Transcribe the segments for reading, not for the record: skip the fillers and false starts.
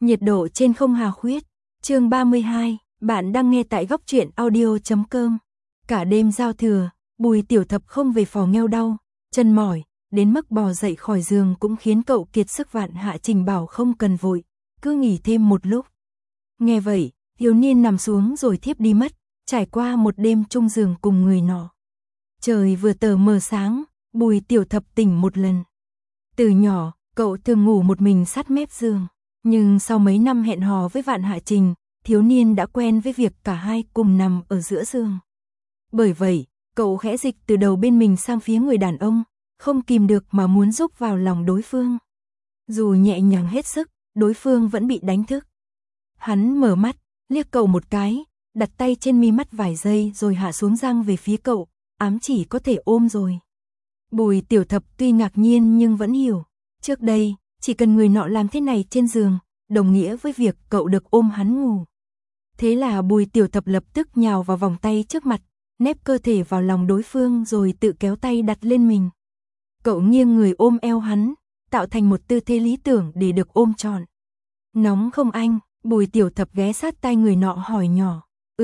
Nhiệt độ trên không hà khuyết. Chương 32, bạn đang nghe tại góc truyện audio.com. Cả đêm giao thừa, Bùi Tiểu Thập không về phòng ngheo đau, chân mỏi, đến mức bò dậy khỏi giường cũng khiến cậu kiệt sức. Vạn Hạ Trình bảo không cần vội, cứ nghỉ thêm một lúc. Nghe vậy, thiếu niên nằm xuống rồi thiếp đi mất, trải qua một đêm chung giường cùng người nọ. Trời vừa tờ mờ sáng, Bùi Tiểu Thập tỉnh một lần. Từ nhỏ, cậu thường ngủ một mình sát mép giường, nhưng sau mấy năm hẹn hò với Vạn Hạ Trình, thiếu niên đã quen với việc cả hai cùng nằm ở giữa giường. Bởi vậy, cậu khẽ dịch từ đầu bên mình sang phía người đàn ông, không kìm được mà muốn rúc vào lòng đối phương. Dù nhẹ nhàng hết sức, đối phương vẫn bị đánh thức. Hắn mở mắt, liếc cậu một cái, đặt tay trên mi mắt vài giây rồi hạ xuống giang về phía cậu, ám chỉ có thể ôm rồi. Bùi Tiểu Thập tuy ngạc nhiên nhưng vẫn hiểu, trước đây, chỉ cần người nọ làm thế này trên giường, đồng nghĩa với việc cậu được ôm hắn ngủ. Thế là Bùi Tiểu Thập lập tức nhào vào vòng tay trước mặt, nép cơ thể vào lòng đối phương rồi tự kéo tay đặt lên mình. Cậu nghiêng người ôm eo hắn, tạo thành một tư thế lý tưởng để được ôm trọn. Nóng không anh? Bùi Tiểu Thập ghé sát tai người nọ hỏi nhỏ.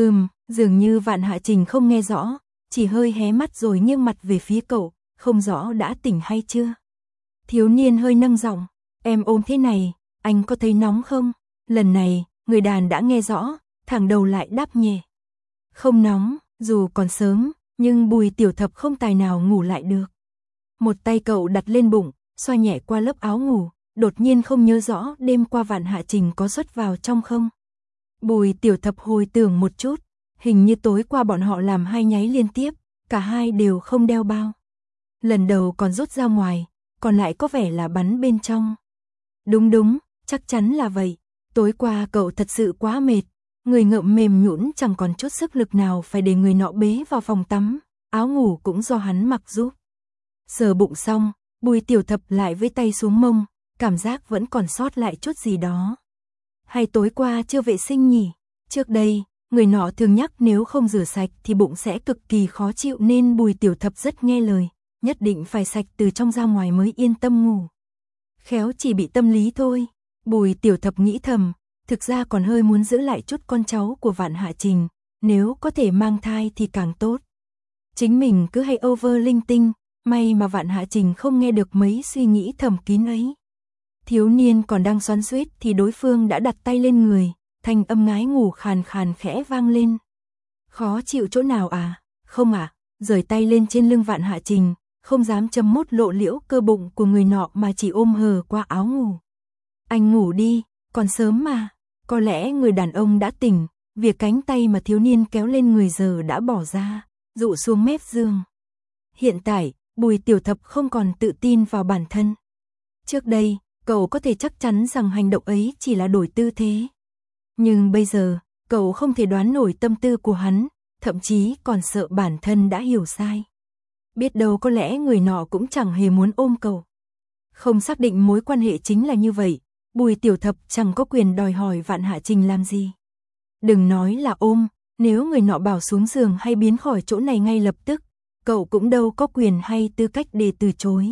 Dường như Vạn Hạ Trình không nghe rõ, chỉ hơi hé mắt rồi nghiêng mặt về phía cậu, không rõ đã tỉnh hay chưa. Thiếu niên hơi nâng giọng, em ôm thế này, anh có thấy nóng không? Lần này, người đàn đã nghe rõ, thẳng đầu lại đáp nhẹ. Không nóng, dù còn sớm, nhưng Bùi Tiểu Thập không tài nào ngủ lại được. Một tay cậu đặt lên bụng, xoa nhẹ qua lớp áo ngủ, đột nhiên không nhớ rõ đêm qua Vạn Hạ Trình có xuất vào trong không. Bùi Tiểu Thập hồi tưởng một chút, hình như tối qua bọn họ làm 2 nháy liên tiếp, cả hai đều không đeo bao. Lần đầu còn rút ra ngoài, còn lại có vẻ là bắn bên trong. Đúng, chắc chắn là vậy. Tối qua cậu thật sự quá mệt, người ngợm mềm nhũn chẳng còn chút sức lực nào, phải để người nọ bế vào phòng tắm, áo ngủ cũng do hắn mặc giúp. Sờ bụng xong, Bùi Tiểu Thập lại với tay xuống mông, cảm giác vẫn còn sót lại chút gì đó. Hay tối qua chưa vệ sinh nhỉ? Trước đây, người nọ thường nhắc nếu không rửa sạch thì bụng sẽ cực kỳ khó chịu nên Bùi Tiểu Thập rất nghe lời, nhất định phải sạch từ trong ra ngoài mới yên tâm ngủ. Khéo chỉ bị tâm lý thôi. Bùi Tiểu Thập nghĩ thầm, thực ra còn hơi muốn giữ lại chút con cháu của Vạn Hạ Trình, nếu có thể mang thai thì càng tốt. Chính mình cứ hay over linh tinh, may mà Vạn Hạ Trình không nghe được mấy suy nghĩ thầm kín ấy. Thiếu niên còn đang xoắn xuýt thì đối phương đã đặt tay lên người, thanh âm ngái ngủ khàn khàn khẽ vang lên. Khó chịu chỗ nào à? Không à? Rời tay lên trên lưng Vạn Hạ Trình, không dám châm mốt lộ liễu cơ bụng của người nọ mà chỉ ôm hờ qua áo ngủ. Anh ngủ đi, còn sớm mà. Có lẽ người đàn ông đã tỉnh, việc cánh tay mà thiếu niên kéo lên người giờ đã bỏ ra, dụ xuống mép giường. Hiện tại, Bùi Tiểu Thập không còn tự tin vào bản thân. Trước đây, cậu có thể chắc chắn rằng hành động ấy chỉ là đổi tư thế. Nhưng bây giờ, cậu không thể đoán nổi tâm tư của hắn, thậm chí còn sợ bản thân đã hiểu sai. Biết đâu có lẽ người nọ cũng chẳng hề muốn ôm cậu. Không xác định mối quan hệ chính là như vậy, Bùi Tiểu Thập chẳng có quyền đòi hỏi Vạn Hạ Trình làm gì. Đừng nói là ôm, nếu người nọ bảo xuống giường hay biến khỏi chỗ này ngay lập tức, cậu cũng đâu có quyền hay tư cách để từ chối.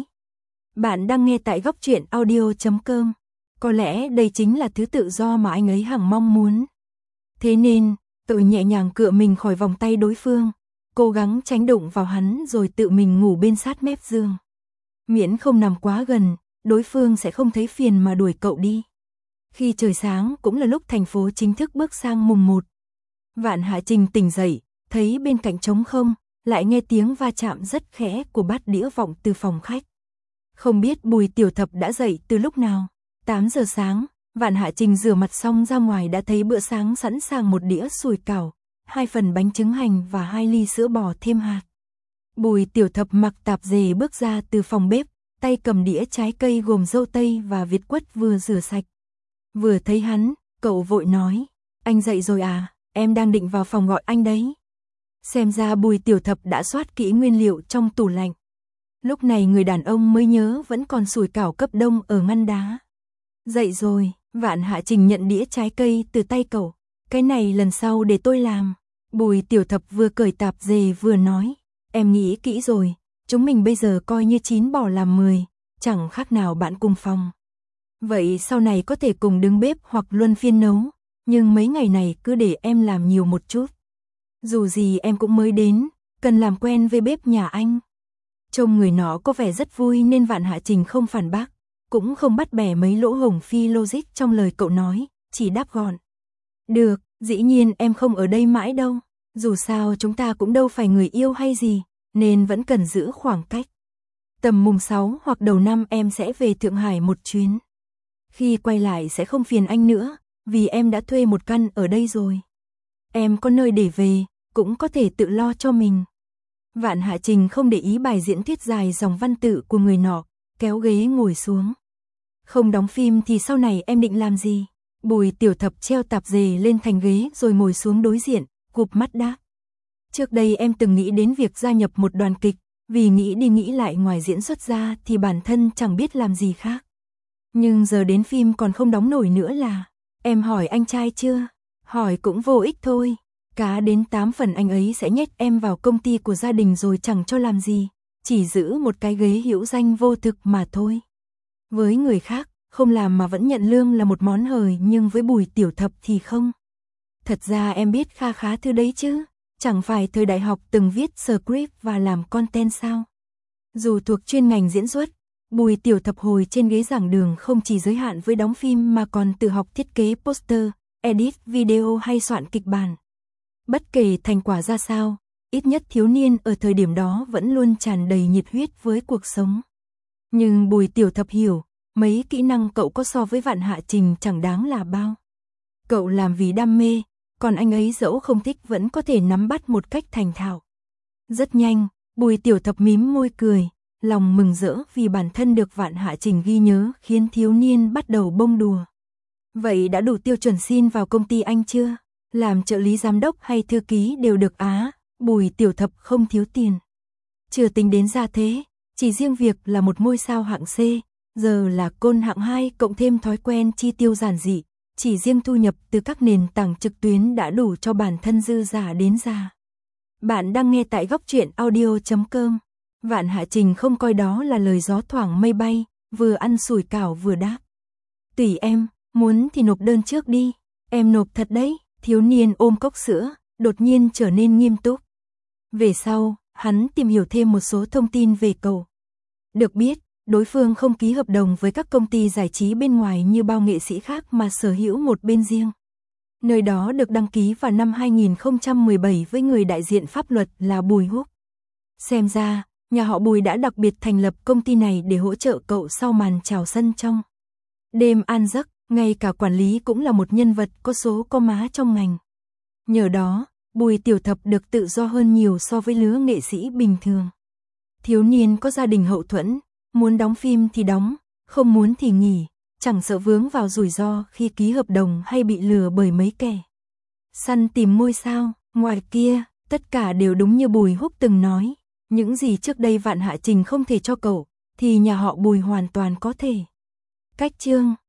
Bạn đang nghe tại góc truyện audio.com. Có lẽ đây chính là thứ tự do mà anh ấy hằng mong muốn. Thế nên, cậu nhẹ nhàng cựa mình khỏi vòng tay đối phương, cố gắng tránh đụng vào hắn rồi tự mình ngủ bên sát mép giường. Miễn không nằm quá gần, đối phương sẽ không thấy phiền mà đuổi cậu đi. Khi trời sáng cũng là lúc thành phố chính thức bước sang mùng 1. Vạn Hạ Trình tỉnh dậy, thấy bên cạnh trống không, lại nghe tiếng va chạm rất khẽ của bát đĩa vọng từ phòng khách. Không biết Bùi Tiểu Thập đã dậy từ lúc nào. 8 giờ sáng, Vạn Hạ Trình rửa mặt xong ra ngoài đã thấy bữa sáng sẵn sàng: một đĩa sủi cảo, 2 phần bánh trứng hành và 2 ly sữa bò thêm hạt. Bùi Tiểu Thập mặc tạp dề bước ra từ phòng bếp, tay cầm đĩa trái cây gồm dâu tây và việt quất vừa rửa sạch. Vừa thấy hắn, cậu vội nói, anh dậy rồi à, em đang định vào phòng gọi anh đấy. Xem ra Bùi Tiểu Thập đã soát kỹ nguyên liệu trong tủ lạnh. Lúc này người đàn ông mới nhớ vẫn còn sủi cảo cấp đông ở ngăn đá. Dậy rồi, Vạn Hạ Trình nhận đĩa trái cây từ tay cậu. Cái này lần sau để tôi làm. Bùi Tiểu Thập vừa cởi tạp dề vừa nói, em nghĩ kỹ rồi, chúng mình bây giờ coi như 9 bỏ làm 10, chẳng khác nào bạn cùng phòng. Vậy sau này có thể cùng đứng bếp hoặc luân phiên nấu, nhưng mấy ngày này cứ để em làm nhiều một chút. Dù gì em cũng mới đến, cần làm quen với bếp nhà anh. Trông người nó có vẻ rất vui nên Vạn Hạ Trình không phản bác, cũng không bắt bẻ mấy lỗ hổng phi logic trong lời cậu nói, chỉ đáp gọn. Được, dĩ nhiên em không ở đây mãi đâu, dù sao chúng ta cũng đâu phải người yêu hay gì, nên vẫn cần giữ khoảng cách. Tầm mùng 6 hoặc đầu năm em sẽ về Thượng Hải một chuyến. Khi quay lại sẽ không phiền anh nữa, vì em đã thuê một căn ở đây rồi. Em có nơi để về, cũng có thể tự lo cho mình. Vạn Hạ Trình không để ý bài diễn thuyết dài dòng văn tự của người nọ, kéo ghế ngồi xuống. Không đóng phim thì sau này em định làm gì? Bùi Tiểu Thập treo tạp dề lên thành ghế rồi ngồi xuống đối diện, cụp mắt đáp. Trước đây em từng nghĩ đến việc gia nhập một đoàn kịch, vì nghĩ đi nghĩ lại ngoài diễn xuất ra thì bản thân chẳng biết làm gì khác. Nhưng giờ đến phim còn không đóng nổi nữa là, em hỏi anh trai chưa? Hỏi cũng vô ích thôi. Cá đến 8 phần anh ấy sẽ nhét em vào công ty của gia đình rồi chẳng cho làm gì, chỉ giữ một cái ghế hữu danh vô thực mà thôi. Với người khác, không làm mà vẫn nhận lương là một món hời, nhưng với Bùi Tiểu Thập thì không. Thật ra em biết kha khá thứ đấy chứ, chẳng phải thời đại học từng viết script và làm content sao? Dù thuộc chuyên ngành diễn xuất, Bùi Tiểu Thập hồi trên ghế giảng đường không chỉ giới hạn với đóng phim mà còn tự học thiết kế poster, edit video hay soạn kịch bản. Bất kể thành quả ra sao, ít nhất thiếu niên ở thời điểm đó vẫn luôn tràn đầy nhiệt huyết với cuộc sống. Nhưng Bùi Tiểu Thập hiểu, mấy kỹ năng cậu có so với Vạn Hạ Trình chẳng đáng là bao. Cậu làm vì đam mê, còn anh ấy dẫu không thích vẫn có thể nắm bắt một cách thành thạo. Rất nhanh, Bùi Tiểu Thập mím môi cười, lòng mừng rỡ vì bản thân được Vạn Hạ Trình ghi nhớ khiến thiếu niên bắt đầu bông đùa. Vậy đã đủ tiêu chuẩn xin vào công ty anh chưa? Làm trợ lý giám đốc hay thư ký đều được á, Bùi Tiểu Thập không thiếu tiền. Chưa tính đến gia thế, chỉ riêng việc là một ngôi sao hạng C, giờ là côn hạng 2 cộng thêm thói quen chi tiêu giản dị, chỉ riêng thu nhập từ các nền tảng trực tuyến đã đủ cho bản thân dư giả đến già. Bạn đang nghe tại góc truyện audio.com. Vạn Hạ Trình không coi đó là lời gió thoảng mây bay, vừa ăn sủi cảo vừa đáp. Tùy em, muốn thì nộp đơn trước đi, em nộp thật đấy. Thiếu niên ôm cốc sữa, đột nhiên trở nên nghiêm túc. Về sau, hắn tìm hiểu thêm một số thông tin về cậu. Được biết, đối phương không ký hợp đồng với các công ty giải trí bên ngoài như bao nghệ sĩ khác mà sở hữu một bên riêng. Nơi đó được đăng ký vào năm 2017 với người đại diện pháp luật là Bùi Húc. Xem ra, nhà họ Bùi đã đặc biệt thành lập công ty này để hỗ trợ cậu sau màn chào sân trong đêm an giấc. Ngay cả quản lý cũng là một nhân vật có số có má trong ngành. Nhờ đó, Bùi Tiểu Thập được tự do hơn nhiều so với lứa nghệ sĩ bình thường. Thiếu niên có gia đình hậu thuẫn, muốn đóng phim thì đóng, không muốn thì nghỉ, chẳng sợ vướng vào rủi ro khi ký hợp đồng hay bị lừa bởi mấy kẻ săn tìm ngôi sao. Ngoài kia, tất cả đều đúng như Bùi Húc từng nói, những gì trước đây Vạn Hạ Trình không thể cho cậu, thì nhà họ Bùi hoàn toàn có thể. Cách chương